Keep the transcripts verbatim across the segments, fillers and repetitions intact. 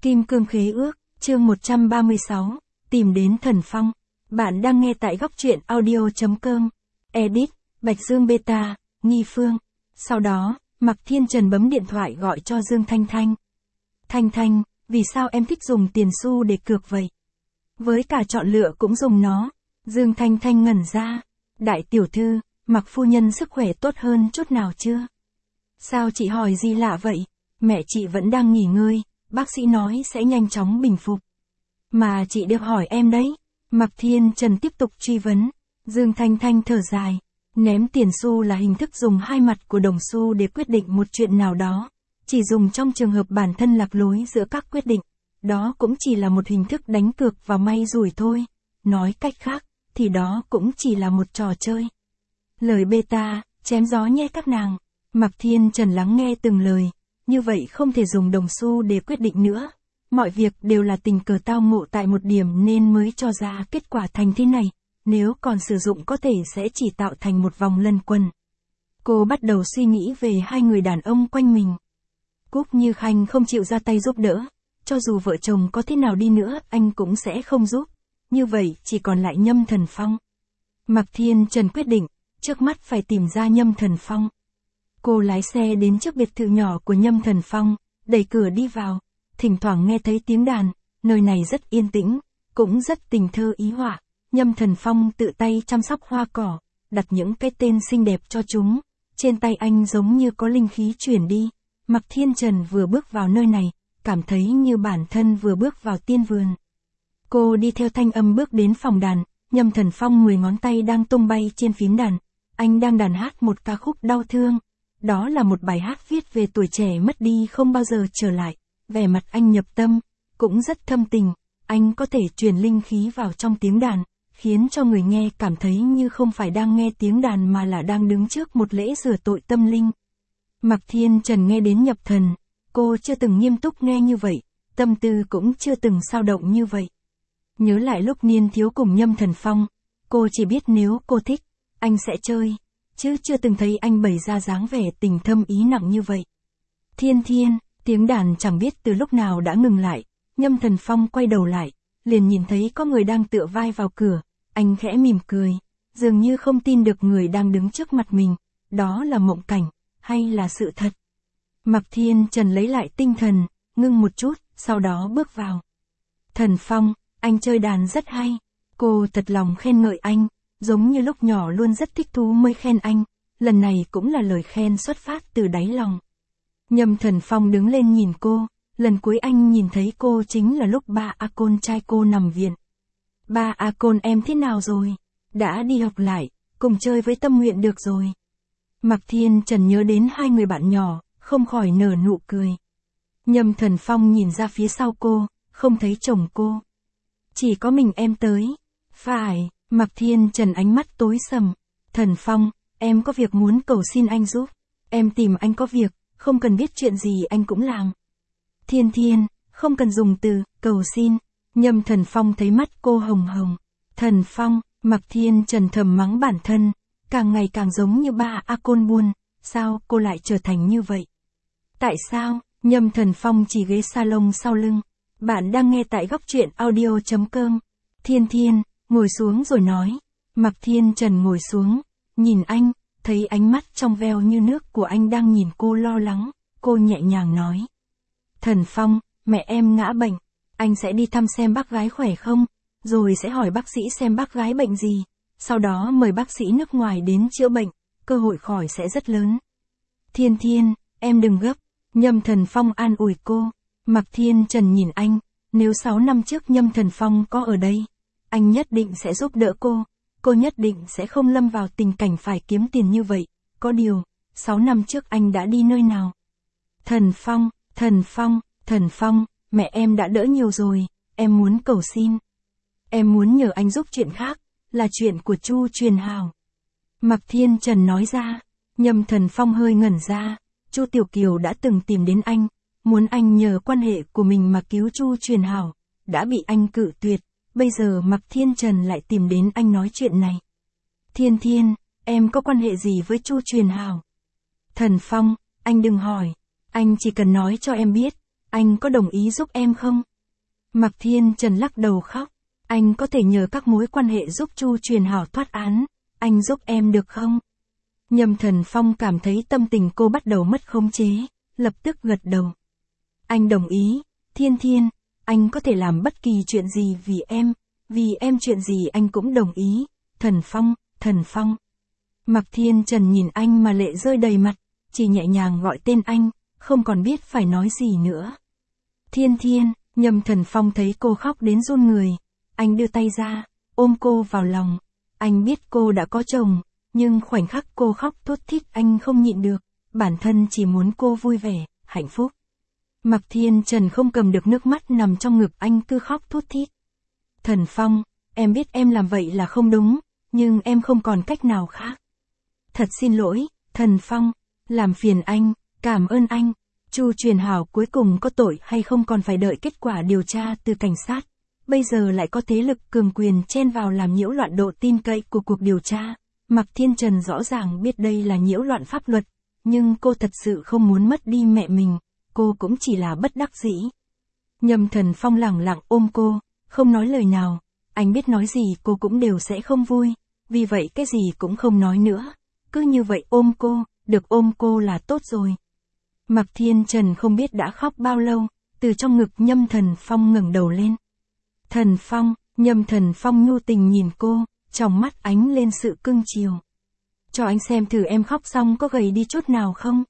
Kim cương khế ước, chương một trăm ba mươi sáu, tìm đến Thần Phong. Bạn đang nghe tại góc truyện audio.com. Edit, Bạch Dương Beta, Nghi Phương. Sau đó, Mạc Thiên Trần bấm điện thoại gọi cho Dương Thanh Thanh. Thanh Thanh, vì sao em thích dùng tiền xu để cược vậy? Với cả chọn lựa cũng dùng nó. Dương Thanh Thanh ngẩn ra. Đại tiểu thư, Mạc phu nhân sức khỏe tốt hơn chút nào chưa? Sao chị hỏi gì lạ vậy? Mẹ chị vẫn đang nghỉ ngơi, bác sĩ nói sẽ nhanh chóng bình phục. Mà chị được hỏi em đấy. Mạc Thiên Trần tiếp tục truy vấn. Dương Thanh Thanh thở dài. Ném tiền xu là hình thức dùng hai mặt của đồng xu để quyết định một chuyện nào đó. Chỉ dùng trong trường hợp bản thân lạc lối giữa các quyết định. Đó cũng chỉ là một hình thức đánh cược và may rủi thôi. Nói cách khác, thì đó cũng chỉ là một trò chơi. Lời beta, chém gió nhé các nàng. Mạc Thiên Trần lắng nghe từng lời. Như vậy không thể dùng đồng xu để quyết định nữa. Mọi việc đều là tình cờ tao ngộ tại một điểm nên mới cho ra kết quả thành thế này. Nếu còn sử dụng có thể sẽ chỉ tạo thành một vòng lân quần. Cô bắt đầu suy nghĩ về hai người đàn ông quanh mình. Cúc Như Khanh không chịu ra tay giúp đỡ. Cho dù vợ chồng có thế nào đi nữa, anh cũng sẽ không giúp. Như vậy chỉ còn lại Nhâm Thần Phong. Mạc Thiên Trần quyết định, trước mắt phải tìm ra Nhâm Thần Phong. Cô lái xe đến trước biệt thự nhỏ của Nhâm Thần Phong, đẩy cửa đi vào. Thỉnh thoảng nghe thấy tiếng đàn, nơi này rất yên tĩnh, cũng rất tình thơ ý họa. Nhâm Thần Phong tự tay chăm sóc hoa cỏ, đặt những cái tên xinh đẹp cho chúng. Trên tay anh giống như có linh khí chuyển đi. Mạc Thiên Trần vừa bước vào nơi này, cảm thấy như bản thân vừa bước vào tiên vườn. Cô đi theo thanh âm bước đến phòng đàn, Nhâm Thần Phong mười ngón tay đang tung bay trên phím đàn. Anh đang đàn hát một ca khúc đau thương. Đó là một bài hát viết về tuổi trẻ mất đi không bao giờ trở lại. Vẻ mặt anh nhập tâm, cũng rất thâm tình. Anh có thể truyền linh khí vào trong tiếng đàn, khiến cho người nghe cảm thấy như không phải đang nghe tiếng đàn mà là đang đứng trước một lễ rửa tội tâm linh. Mạc Thiên Trần nghe đến nhập thần, cô chưa từng nghiêm túc nghe như vậy, tâm tư cũng chưa từng dao động như vậy. Nhớ lại lúc niên thiếu cùng Nhâm Thần Phong, cô chỉ biết nếu cô thích, anh sẽ chơi, chứ chưa từng thấy anh bày ra dáng vẻ tình thâm ý nặng như vậy. Thiên Thiên, tiếng đàn chẳng biết từ lúc nào đã ngừng lại, Nhâm Thần Phong quay đầu lại, liền nhìn thấy có người đang tựa vai vào cửa, anh khẽ mỉm cười, dường như không tin được người đang đứng trước mặt mình, đó là mộng cảnh, hay là sự thật. Mạc Thiên Trần lấy lại tinh thần, ngưng một chút, sau đó bước vào. Thần Phong, anh chơi đàn rất hay, cô thật lòng khen ngợi anh, giống như lúc nhỏ luôn rất thích thú mới khen anh, lần này cũng là lời khen xuất phát từ đáy lòng. Nhâm Thần Phong đứng lên nhìn cô, lần cuối anh nhìn thấy cô chính là lúc ba A Côn trai cô nằm viện. Ba A Côn em thế nào rồi? Đã đi học lại, cùng chơi với Tâm Nguyện được rồi. Mạc Thiên Trần nhớ đến hai người bạn nhỏ, không khỏi nở nụ cười. Nhâm Thần Phong nhìn ra phía sau cô, không thấy chồng cô. Chỉ có mình em tới. Phải, Mạc Thiên Trần ánh mắt tối sầm. Thần Phong, em có việc muốn cầu xin anh giúp. Em tìm anh có việc, không cần biết chuyện gì anh cũng làm. Thiên Thiên, không cần dùng từ cầu xin. Nhâm Thần Phong thấy mắt cô hồng hồng. Thần Phong, Mạc Thiên Trần thầm mắng bản thân, càng ngày càng giống như ba A Côn buôn, sao cô lại trở thành như vậy? Tại sao? Nhâm Thần Phong chỉ ghế salon sau lưng. Bạn đang nghe tại góc truyện audio.com. Thiên Thiên, ngồi xuống rồi nói. Mạc Thiên Trần ngồi xuống, nhìn anh, thấy ánh mắt trong veo như nước của anh đang nhìn cô lo lắng, cô nhẹ nhàng nói. Thần Phong, mẹ em ngã bệnh, anh sẽ đi thăm xem bác gái khỏe không, rồi sẽ hỏi bác sĩ xem bác gái bệnh gì, sau đó mời bác sĩ nước ngoài đến chữa bệnh, cơ hội khỏi sẽ rất lớn. Thiên Thiên, em đừng gấp, Nhâm Thần Phong an ủi cô. Mạc Thiên Trần nhìn anh, nếu sáu năm trước Nhâm Thần Phong có ở đây, anh nhất định sẽ giúp đỡ cô, cô nhất định sẽ không lâm vào tình cảnh phải kiếm tiền như vậy, có điều, sáu năm trước anh đã đi nơi nào? Thần Phong, Thần Phong, Thần Phong, mẹ em đã đỡ nhiều rồi, em muốn cầu xin. Em muốn nhờ anh giúp chuyện khác, là chuyện của Chu Truyền Hào. Mạc Thiên Trần nói ra, Nhâm Thần Phong hơi ngẩn ra, Chu Tiểu Kiều đã từng tìm đến anh, muốn anh nhờ quan hệ của mình mà cứu Chu Truyền Hào, đã bị anh cự tuyệt, bây giờ Mạc Thiên Trần lại tìm đến anh nói chuyện này. Thiên Thiên, em có quan hệ gì với Chu Truyền Hào? Thần Phong, anh đừng hỏi, anh chỉ cần nói cho em biết, anh có đồng ý giúp em không? Mạc Thiên Trần lắc đầu khóc. Anh có thể nhờ các mối quan hệ giúp Chu Truyền Hảo thoát án. Anh giúp em được không? Nhâm Thần Phong cảm thấy tâm tình cô bắt đầu mất khống chế, lập tức gật đầu. Anh đồng ý, Thiên Thiên, anh có thể làm bất kỳ chuyện gì vì em, vì em chuyện gì anh cũng đồng ý. Thần Phong, Thần Phong. Mạc Thiên Trần nhìn anh mà lệ rơi đầy mặt, chỉ nhẹ nhàng gọi tên anh, không còn biết phải nói gì nữa. Thiên Thiên, Nhâm Thần Phong thấy cô khóc đến run người. Anh đưa tay ra, ôm cô vào lòng. Anh biết cô đã có chồng, nhưng khoảnh khắc cô khóc thút thít anh không nhịn được, bản thân chỉ muốn cô vui vẻ, hạnh phúc. Mạc Thiên Trần không cầm được nước mắt nằm trong ngực anh cứ khóc thút thít. Thần Phong, em biết em làm vậy là không đúng, nhưng em không còn cách nào khác. Thật xin lỗi, Thần Phong, làm phiền anh, cảm ơn anh. Chu Truyền Hảo cuối cùng có tội hay không còn phải đợi kết quả điều tra từ cảnh sát. Bây giờ lại có thế lực cường quyền chen vào làm nhiễu loạn độ tin cậy của cuộc điều tra. Mạc Thiên Trần rõ ràng biết đây là nhiễu loạn pháp luật, nhưng cô thật sự không muốn mất đi mẹ mình, cô cũng chỉ là bất đắc dĩ. Nhâm Thần Phong lẳng lặng ôm cô, không nói lời nào, anh biết nói gì cô cũng đều sẽ không vui, vì vậy cái gì cũng không nói nữa, cứ như vậy ôm cô, được ôm cô là tốt rồi. Mạc Thiên Trần không biết đã khóc bao lâu, từ trong ngực Nhâm Thần Phong ngẩng đầu lên. Thần Phong, Nhâm Thần Phong nhu tình nhìn cô, trong mắt ánh lên sự cưng chiều. Cho anh xem thử em khóc xong có gầy đi chút nào không?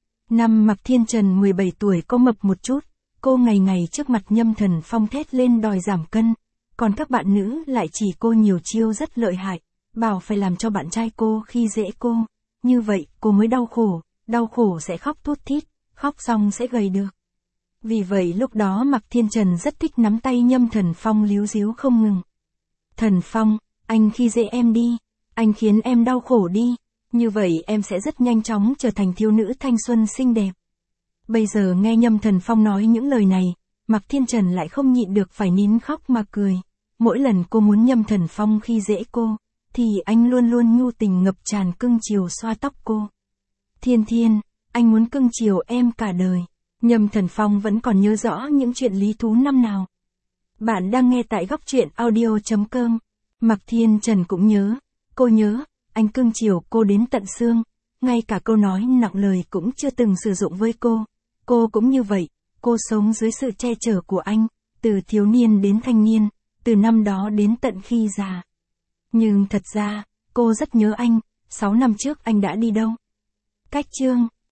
Năm Mạc Thiên Trần mười bảy tuổi có mập một chút, cô ngày ngày trước mặt Nhâm Thần Phong thét lên đòi giảm cân, còn các bạn nữ lại chỉ cô nhiều chiêu rất lợi hại, bảo phải làm cho bạn trai cô khi dễ cô, như vậy cô mới đau khổ, đau khổ sẽ khóc thút thít, khóc xong sẽ gầy được. Vì vậy lúc đó Mạc Thiên Trần rất thích nắm tay Nhâm Thần Phong líu díu không ngừng. Thần Phong, anh khi dễ em đi, anh khiến em đau khổ đi, như vậy em sẽ rất nhanh chóng trở thành thiếu nữ thanh xuân xinh đẹp. Bây giờ nghe Nhâm Thần Phong nói những lời này, Mạc Thiên Trần lại không nhịn được phải nín khóc mà cười. Mỗi lần cô muốn Nhâm Thần Phong khi dễ cô, thì anh luôn luôn nhu tình ngập tràn cưng chiều xoa tóc cô. Thiên Thiên, anh muốn cưng chiều em cả đời. Nhâm Thần Phong vẫn còn nhớ rõ những chuyện lý thú năm nào. Bạn đang nghe tại góc truyện audio chấm com. Mạc Thiên Trần cũng nhớ, cô nhớ, anh cưng chiều cô đến tận xương, ngay cả câu nói nặng lời cũng chưa từng sử dụng với cô. Cô cũng như vậy, cô sống dưới sự che chở của anh, từ thiếu niên đến thanh niên, từ năm đó đến tận khi già. Nhưng thật ra, cô rất nhớ anh, sáu năm trước anh đã đi đâu? Cách chương